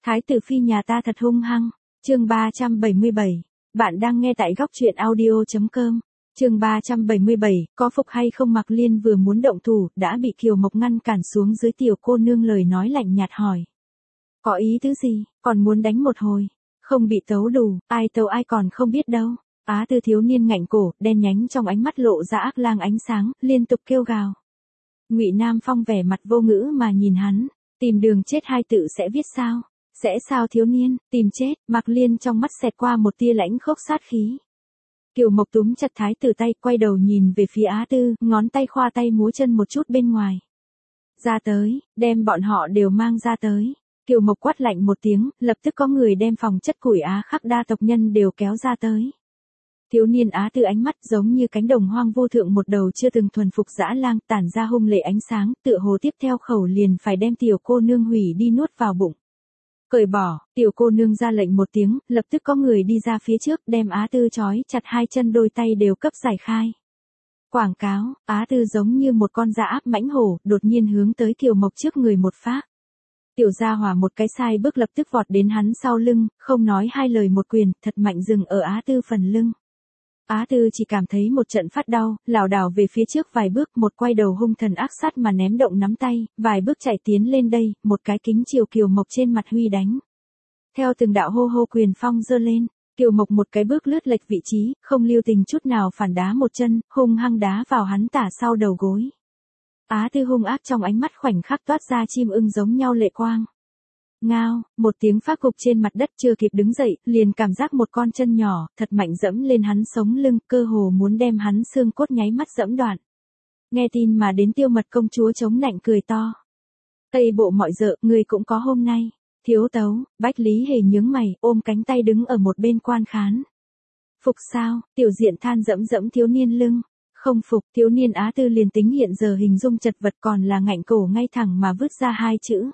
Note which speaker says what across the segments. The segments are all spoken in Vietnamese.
Speaker 1: Thái tử phi nhà ta thật hung hăng. Chương 377. Bạn đang nghe tại góc truyện audio.com. Chương 377, có phục hay không? Mạc Liên vừa muốn động thủ, đã bị Kiều Mộc ngăn cản xuống dưới. Tiểu cô nương lời nói lạnh nhạt hỏi. Có ý tứ gì, còn muốn đánh một hồi? Không bị tấu đủ, ai tấu ai còn không biết đâu. Á Tư thiếu niên ngạnh cổ, đen nhánh trong ánh mắt lộ ra ác lang ánh sáng, liên tục kêu gào. Ngụy Nam Phong vẻ mặt vô ngữ mà nhìn hắn, tìm đường chết hai tự sẽ viết sao? Sẽ sao thiếu niên, tìm chết? Mạc Liên trong mắt xẹt qua một tia lãnh khốc sát khí. Kiều Mộc túm chặt thái tử tay, quay đầu nhìn về phía Á Tư, ngón tay khoa tay múa chân một chút bên ngoài. Ra tới, đem bọn họ đều mang ra tới. Kiều Mộc quát lạnh một tiếng, lập tức có người đem phòng chất củi Á Khắc Đa tộc nhân đều kéo ra tới. Thiếu niên Á Tư ánh mắt giống như cánh đồng hoang vô thượng, một đầu chưa từng thuần phục dã lang, tản ra hung lệ ánh sáng, tựa hồ tiếp theo khẩu liền phải đem tiểu cô nương hủy đi nuốt vào bụng. Cởi bỏ, tiểu cô nương ra lệnh một tiếng, lập tức có người đi ra phía trước, đem Á Tư trói chặt hai chân đôi tay đều cấp giải khai. Quảng cáo, Á Tư giống như một con dã áp mãnh hổ, đột nhiên hướng tới Kiều Mộc trước người một phát. Tiểu gia hỏa một cái sai bước lập tức vọt đến hắn sau lưng, không nói hai lời một quyền, thật mạnh dừng ở Á Tư phần lưng. Á Tư chỉ cảm thấy một trận phát đau, lảo đảo về phía trước vài bước, một quay đầu hung thần ác sát mà ném động nắm tay, vài bước chạy tiến lên đây, một cái kính chiều Kiều Mộc trên mặt huy đánh. Theo từng đạo hô hô quyền phong giơ lên, Kiều Mộc một cái bước lướt lệch vị trí, không lưu tình chút nào phản đá một chân, hung hăng đá vào hắn tả sau đầu gối. Á Tư hung ác trong ánh mắt khoảnh khắc toát ra chim ưng giống nhau lệ quang. Ngao, một tiếng phát gục trên mặt đất, chưa kịp đứng dậy, liền cảm giác một con chân nhỏ, thật mạnh dẫm lên hắn sống lưng, cơ hồ muốn đem hắn xương cốt nháy mắt dẫm đoạn. Nghe tin mà đến Tiêu Mật công chúa chống nạnh cười to. Tây bộ mọi dợ, người cũng có hôm nay. Thiếu tấu, Bách Lý Hề nhướng mày, ôm cánh tay đứng ở một bên quan khán. Phục sao? Tiểu Diện than dẫm dẫm thiếu niên lưng. Không phục, thiếu niên Á Tư liền tính hiện giờ hình dung chật vật còn là ngạnh cổ ngay thẳng mà vứt ra hai chữ.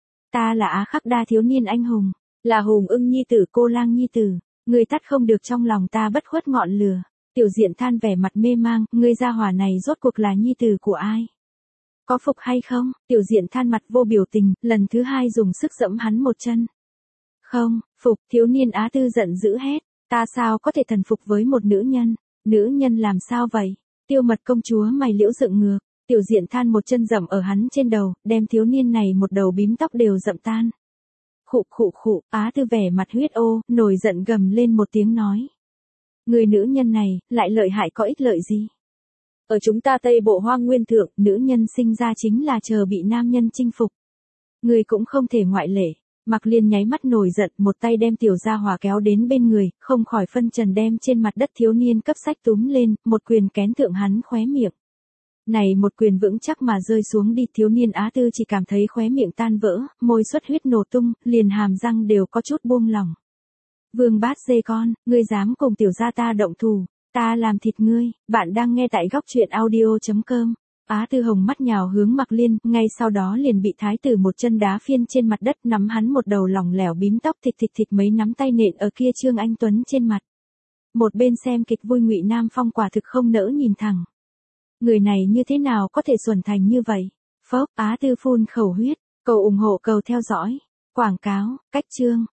Speaker 1: Ta là Á Khắc Đa thiếu niên anh hùng, là Hùng Ưng nhi tử, cô lang nhi tử, người tắt không được trong lòng ta bất khuất ngọn lửa. Tiểu Diện than vẻ mặt mê mang, ngươi gia hỏa này rốt cuộc là nhi tử của ai? Có phục hay không? Tiểu Diện than mặt vô biểu tình, lần thứ hai dùng sức dẫm hắn một chân. Không, phục, thiếu niên Á Tư giận dữ hét, ta sao có thể thần phục với một nữ nhân? Nữ nhân làm sao vậy? Tiêu Mật công chúa mày liễu dựng ngược. Tiểu Diện than một chân dẫm ở hắn trên đầu, đem thiếu niên này một đầu bím tóc đều dẫm tan. Khụ khụ khụ, Á Tư vẻ mặt huyết ô, nổi giận gầm lên một tiếng nói. Người nữ nhân này, lại lợi hại có ích lợi gì? Ở chúng ta Tây Bộ Hoang Nguyên Thượng, nữ nhân sinh ra chính là chờ bị nam nhân chinh phục. Người cũng không thể ngoại lệ. Mạc Liên nháy mắt nổi giận, một tay đem tiểu gia hỏa kéo đến bên người, không khỏi phân trần đem trên mặt đất thiếu niên cấp sách túm lên, một quyền kén thượng hắn khóe miệng. Này một quyền vững chắc mà rơi xuống đi, thiếu niên Á Tư chỉ cảm thấy khóe miệng tan vỡ, môi xuất huyết nổ tung, liền hàm răng đều có chút buông lỏng. Vương bát dê con, ngươi dám cùng tiểu gia ta động thủ, ta làm thịt ngươi. Bạn đang nghe tại góc truyện audio.com. Á Tư hồng mắt nhào hướng Mạc Liên, ngay sau đó liền bị thái tử một chân đá phiên trên mặt đất, nắm hắn một đầu lỏng lẻo bím tóc, thịt thịt thịt mấy nắm tay nện ở kia Trương Anh Tuấn trên mặt. Một bên xem kịch vui Ngụy Nam Phong quả thực không nỡ nhìn thẳng. Người này như thế nào có thể xuẩn thành như vậy? Phốc, Á Tư phun khẩu huyết, cầu ủng hộ cầu theo dõi. Quảng cáo, cách chương.